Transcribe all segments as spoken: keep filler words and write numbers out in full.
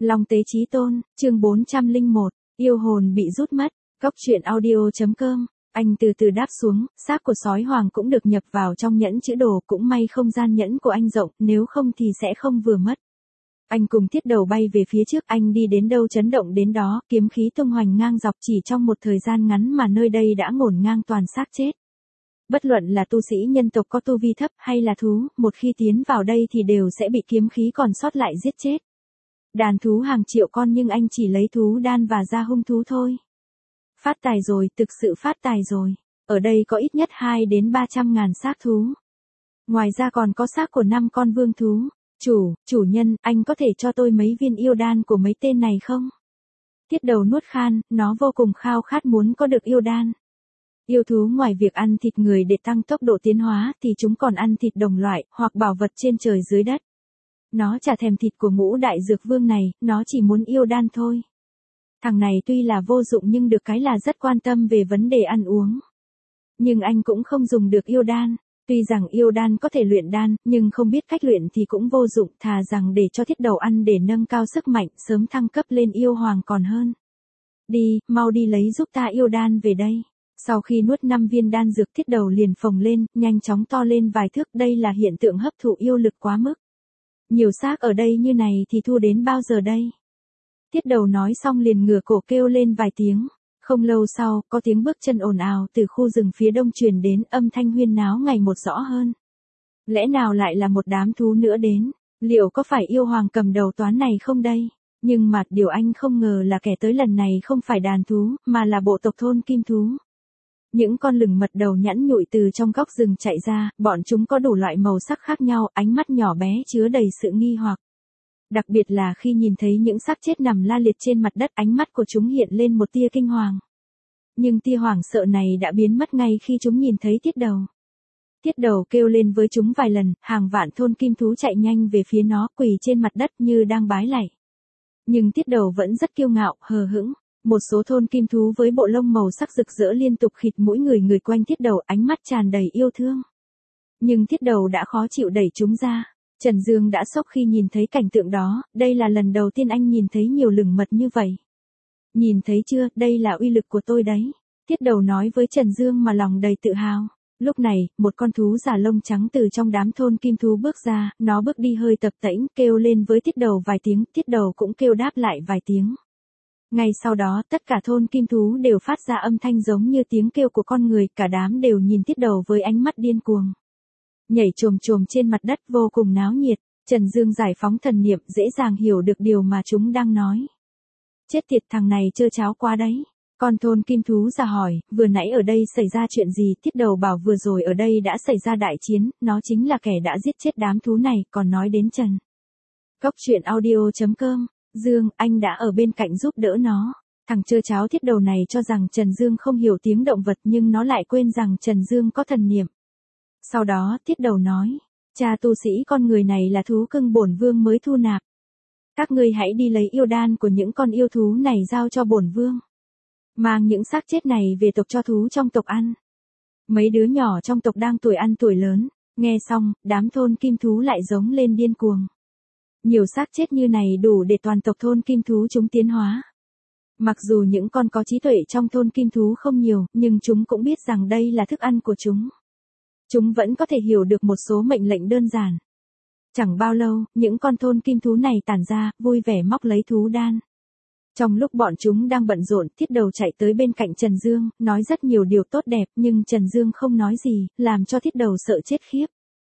Long Tế Chí Tôn, chương bốn trăm lẻ một, yêu hồn bị rút mất, Cốc Truyện Audio chấm com. Anh từ từ đáp xuống, xác của sói hoàng cũng được nhập vào trong nhẫn chữ đồ, cũng may không gian nhẫn của anh rộng, nếu không thì sẽ không vừa mất. Anh cùng Tiết Đầu bay về phía trước, anh đi đến đâu chấn động đến đó, kiếm khí tung hoành ngang dọc, chỉ trong một thời gian ngắn mà nơi đây đã ngổn ngang toàn xác chết. Bất luận là tu sĩ nhân tộc có tu vi thấp hay là thú, một khi tiến vào đây thì đều sẽ bị kiếm khí còn sót lại giết chết. Đàn thú hàng triệu con nhưng anh chỉ lấy thú đan và da hung thú thôi. Phát tài rồi, thực sự phát tài rồi. Ở đây có ít nhất hai đến ba trăm ngàn xác thú. Ngoài ra còn có xác của năm con vương thú. Chủ, chủ nhân, anh có thể cho tôi mấy viên yêu đan của mấy tên này không? Tiết Đầu nuốt khan, nó vô cùng khao khát muốn có được yêu đan. Yêu thú ngoài việc ăn thịt người để tăng tốc độ tiến hóa thì chúng còn ăn thịt đồng loại hoặc bảo vật trên trời dưới đất. Nó chả thèm thịt của ngũ đại dược vương này, nó chỉ muốn yêu đan thôi. Thằng này tuy là vô dụng nhưng được cái là rất quan tâm về vấn đề ăn uống. Nhưng anh cũng không dùng được yêu đan. Tuy rằng yêu đan có thể luyện đan, nhưng không biết cách luyện thì cũng vô dụng, thà rằng để cho Tiết Đầu ăn để nâng cao sức mạnh, sớm thăng cấp lên yêu hoàng còn hơn. Đi, mau đi lấy giúp ta yêu đan về đây. Sau khi nuốt năm viên đan dược, Tiết Đầu liền phồng lên, nhanh chóng to lên vài thước, đây là hiện tượng hấp thụ yêu lực quá mức. Nhiều xác ở đây như này thì thu đến bao giờ đây? Tiết Đầu nói xong liền ngửa cổ kêu lên vài tiếng. Không lâu sau, có tiếng bước chân ồn ào từ khu rừng phía đông truyền đến, âm thanh huyên náo ngày một rõ hơn. Lẽ nào lại là một đám thú nữa đến? Liệu có phải yêu hoàng cầm đầu toán này không đây? Nhưng mà điều anh không ngờ là kẻ tới lần này không phải đàn thú, mà là bộ tộc thôn kim thú. Những con lửng mật đầu nhẵn nhụi từ trong góc rừng chạy ra, bọn chúng có đủ loại màu sắc khác nhau, ánh mắt nhỏ bé chứa đầy sự nghi hoặc. Đặc biệt là khi nhìn thấy những xác chết nằm la liệt trên mặt đất, ánh mắt của chúng hiện lên một tia kinh hoàng. Nhưng tia hoảng sợ này đã biến mất ngay khi chúng nhìn thấy Tiết Đầu. Tiết Đầu kêu lên với chúng vài lần, hàng vạn thôn kim thú chạy nhanh về phía nó, quỳ trên mặt đất như đang bái lạy. Nhưng Tiết Đầu vẫn rất kiêu ngạo, hờ hững. Một số thôn kim thú với bộ lông màu sắc rực rỡ liên tục khịt mũi người người quanh Tiết Đầu, ánh mắt tràn đầy yêu thương. Nhưng Tiết Đầu đã khó chịu đẩy chúng ra. Trần Dương đã sốc khi nhìn thấy cảnh tượng đó, đây là lần đầu tiên anh nhìn thấy nhiều lửng mật như vậy. Nhìn thấy chưa, đây là uy lực của tôi đấy. Tiết Đầu nói với Trần Dương mà lòng đầy tự hào. Lúc này, một con thú giả lông trắng từ trong đám thôn kim thú bước ra, nó bước đi hơi tập tễnh, kêu lên với Tiết Đầu vài tiếng, Tiết Đầu cũng kêu đáp lại vài tiếng. Ngay sau đó, tất cả thôn kim thú đều phát ra âm thanh giống như tiếng kêu của con người, cả đám đều nhìn Tiết Đầu với ánh mắt điên cuồng. Nhảy chồm chồm trên mặt đất vô cùng náo nhiệt, Trần Dương giải phóng thần niệm, dễ dàng hiểu được điều mà chúng đang nói. Chết tiệt, thằng này trơ cháo quá đấy. Con thôn kim thú giả hỏi, vừa nãy ở đây xảy ra chuyện gì? Tiết Đầu bảo vừa rồi ở đây đã xảy ra đại chiến, nó chính là kẻ đã giết chết đám thú này, còn nói đến Trần. Cốc Truyện Audio chấm com, Dương, anh đã ở bên cạnh giúp đỡ nó. Thằng trơ cháo Tiết Đầu này cho rằng Trần Dương không hiểu tiếng động vật nhưng nó lại quên rằng Trần Dương có thần niệm. Sau đó, Tiết Đầu nói, cha tu sĩ con người này là thú cưng bổn vương mới thu nạp. Các ngươi hãy đi lấy yêu đan của những con yêu thú này giao cho bổn vương. Mang những xác chết này về tộc cho thú trong tộc ăn. Mấy đứa nhỏ trong tộc đang tuổi ăn tuổi lớn, nghe xong, đám thôn kim thú lại giống lên điên cuồng. Nhiều xác chết như này đủ để toàn tộc thôn kim thú chúng tiến hóa. Mặc dù những con có trí tuệ trong thôn kim thú không nhiều, nhưng chúng cũng biết rằng đây là thức ăn của chúng. Chúng vẫn có thể hiểu được một số mệnh lệnh đơn giản. Chẳng bao lâu, những con thôn kim thú này tản ra, vui vẻ móc lấy thú đan. Trong lúc bọn chúng đang bận rộn, Tiết Đầu chạy tới bên cạnh Trần Dương, nói rất nhiều điều tốt đẹp, nhưng Trần Dương không nói gì, làm cho Tiết Đầu sợ chết khiếp.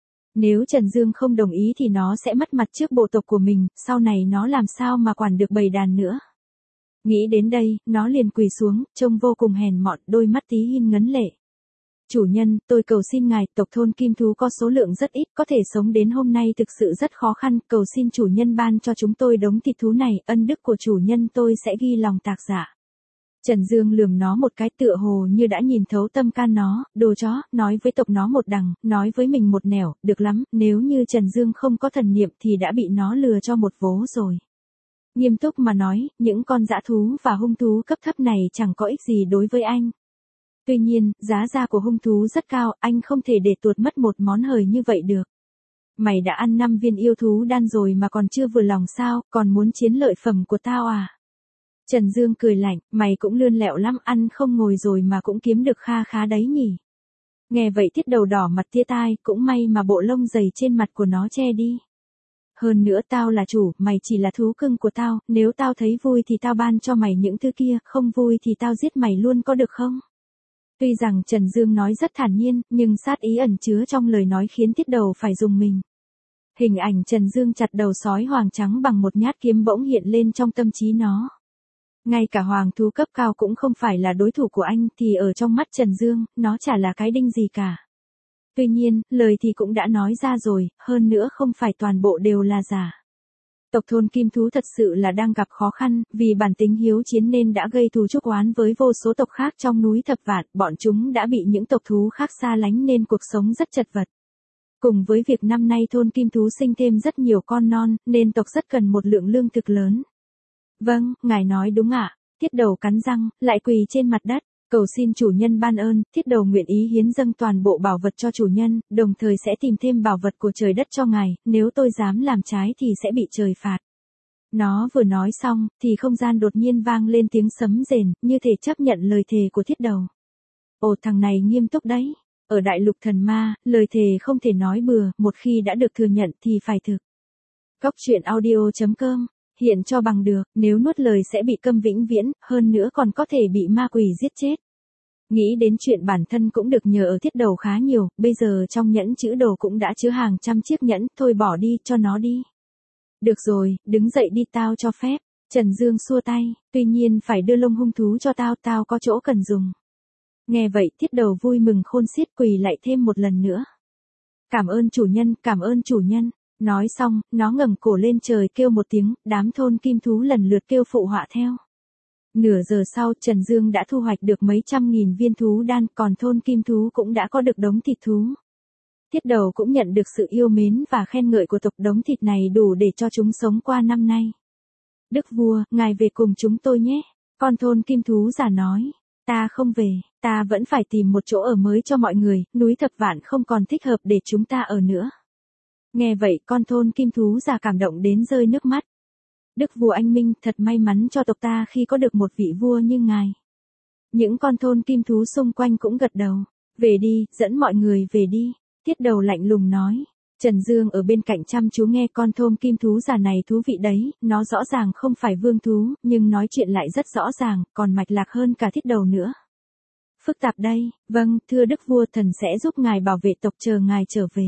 Nếu Trần Dương không đồng ý thì nó sẽ mất mặt trước bộ tộc của mình, sau này nó làm sao mà quản được bầy đàn nữa. Nghĩ đến đây, nó liền quỳ xuống, trông vô cùng hèn mọn, đôi mắt tí hin ngấn lệ. Chủ nhân, tôi cầu xin ngài, tộc thôn kim thú có số lượng rất ít, có thể sống đến hôm nay thực sự rất khó khăn, cầu xin chủ nhân ban cho chúng tôi đống thịt thú này, ân đức của chủ nhân tôi sẽ ghi lòng tạc dạ. Trần Dương lườm nó một cái tựa hồ như đã nhìn thấu tâm can nó, đồ chó, nói với tộc nó một đằng, nói với mình một nẻo, được lắm, nếu như Trần Dương không có thần niệm thì đã bị nó lừa cho một vố rồi. Nghiêm túc mà nói, những con dã thú và hung thú cấp thấp này chẳng có ích gì đối với anh. Tuy nhiên, giá ra của hung thú rất cao, anh không thể để tuột mất một món hời như vậy được. Mày đã ăn năm viên yêu thú đan rồi mà còn chưa vừa lòng sao, còn muốn chiến lợi phẩm của tao à? Trần Dương cười lạnh, mày cũng lươn lẹo lắm, ăn không ngồi rồi mà cũng kiếm được kha khá đấy nhỉ. Nghe vậy Thiết Đầu đỏ mặt tia tai, cũng may mà bộ lông dày trên mặt của nó che đi. Hơn nữa tao là chủ, mày chỉ là thú cưng của tao, nếu tao thấy vui thì tao ban cho mày những thứ kia, không vui thì tao giết mày luôn có được không? Tuy rằng Trần Dương nói rất thản nhiên, nhưng sát ý ẩn chứa trong lời nói khiến Thiết Đầu phải rùng mình. Hình ảnh Trần Dương chặt đầu sói hoàng trắng bằng một nhát kiếm bỗng hiện lên trong tâm trí nó. Ngay cả hoàng thú cấp cao cũng không phải là đối thủ của anh thì ở trong mắt Trần Dương, nó chả là cái đinh gì cả. Tuy nhiên, lời thì cũng đã nói ra rồi, hơn nữa không phải toàn bộ đều là giả. Tộc thôn Kim Thú thật sự là đang gặp khó khăn, vì bản tính hiếu chiến nên đã gây thù chuốc oán với vô số tộc khác trong núi Thập Vạn, bọn chúng đã bị những tộc thú khác xa lánh nên cuộc sống rất chật vật. Cùng với việc năm nay thôn Kim Thú sinh thêm rất nhiều con non, nên tộc rất cần một lượng lương thực lớn. Vâng, ngài nói đúng ạ. Thiết Đầu cắn răng, lại quỳ trên mặt đất, cầu xin chủ nhân ban ơn. Thiết Đầu nguyện ý hiến dâng toàn bộ bảo vật cho chủ nhân, đồng thời sẽ tìm thêm bảo vật của trời đất cho ngài, nếu tôi dám làm trái thì sẽ bị trời phạt. Nó vừa nói xong, thì không gian đột nhiên vang lên tiếng sấm rền, như thể chấp nhận lời thề của Thiết Đầu. Ồ, thằng này nghiêm túc đấy. Ở đại lục thần ma, lời thề không thể nói bừa, một khi đã được thừa nhận thì phải thực. Cóc truyện audio chấm com hiện cho bằng được, nếu nuốt lời sẽ bị câm vĩnh viễn, hơn nữa còn có thể bị ma quỷ giết chết. Nghĩ đến chuyện bản thân cũng được nhờ ở Thiết Đầu khá nhiều, bây giờ trong nhẫn chữ đồ cũng đã chứa hàng trăm chiếc nhẫn, thôi bỏ đi, cho nó đi. Được rồi, đứng dậy đi tao cho phép. Trần Dương xua tay, tuy nhiên phải đưa lông hung thú cho tao, tao có chỗ cần dùng. Nghe vậy Thiết Đầu vui mừng khôn xiết quỳ lại thêm một lần nữa. Cảm ơn chủ nhân, cảm ơn chủ nhân. Nói xong, nó ngẩng cổ lên trời kêu một tiếng, đám thôn Kim Thú lần lượt kêu phụ họa theo. Nửa giờ sau Trần Dương đã thu hoạch được mấy trăm nghìn viên thú đan, còn thôn Kim Thú cũng đã có được đống thịt thú. Thiết Đầu cũng nhận được sự yêu mến và khen ngợi của tộc, đống thịt này đủ để cho chúng sống qua năm nay. Đức vua, ngài về cùng chúng tôi nhé. Con thôn Kim Thú già nói. Ta không về, ta vẫn phải tìm một chỗ ở mới cho mọi người, núi Thập Vạn không còn thích hợp để chúng ta ở nữa. Nghe vậy con thôn Kim Thú già cảm động đến rơi nước mắt. Đức vua anh minh, thật may mắn cho tộc ta khi có được một vị vua như ngài. Những con thôn Kim Thú xung quanh cũng gật đầu. Về đi, dẫn mọi người về đi. Thiết Đầu lạnh lùng nói. Trần Dương ở bên cạnh chăm chú nghe. Con thôn Kim Thú già này thú vị đấy, nó rõ ràng không phải vương thú, nhưng nói chuyện lại rất rõ ràng, còn mạch lạc hơn cả Thiết Đầu nữa. Phức tạp đây, vâng, thưa đức vua, thần sẽ giúp ngài bảo vệ tộc chờ ngài trở về.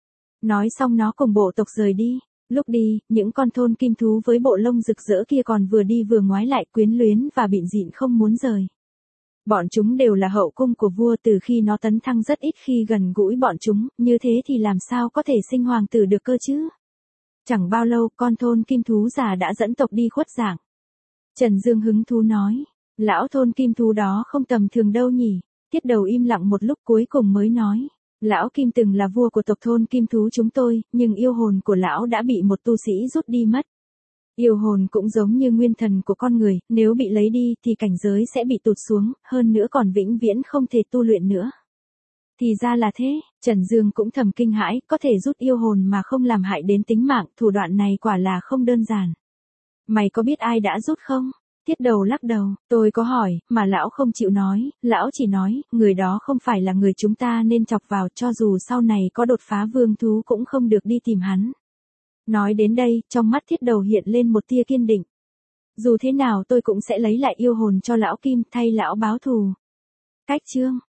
Nói xong nó cùng bộ tộc rời đi. Lúc đi, những con thôn Kim Thú với bộ lông rực rỡ kia còn vừa đi vừa ngoái lại, quyến luyến và bịn dịn không muốn rời. Bọn chúng đều là hậu cung của vua, từ khi nó tấn thăng rất ít khi gần gũi bọn chúng, như thế thì làm sao có thể sinh hoàng tử được cơ chứ? Chẳng bao lâu con thôn Kim Thú già đã dẫn tộc đi khuất dạng. Trần Dương hứng thú nói, lão thôn Kim Thú đó không tầm thường đâu nhỉ? Thiết Đầu im lặng một lúc cuối cùng mới nói. Lão Kim từng là vua của tộc thôn Kim Thú chúng tôi, nhưng yêu hồn của lão đã bị một tu sĩ rút đi mất. Yêu hồn cũng giống như nguyên thần của con người, nếu bị lấy đi thì cảnh giới sẽ bị tụt xuống, hơn nữa còn vĩnh viễn không thể tu luyện nữa. Thì ra là thế, Trần Dương cũng thầm kinh hãi, có thể rút yêu hồn mà không làm hại đến tính mạng, thủ đoạn này quả là không đơn giản. Mày có biết ai đã rút không? Thiết Đầu lắc đầu, tôi có hỏi, mà lão không chịu nói, lão chỉ nói, người đó không phải là người chúng ta nên chọc vào, cho dù sau này có đột phá vương thú cũng không được đi tìm hắn. Nói đến đây, trong mắt Thiết Đầu hiện lên một tia kiên định. Dù thế nào tôi cũng sẽ lấy lại yêu hồn cho lão Kim, thay lão báo thù. Cách chương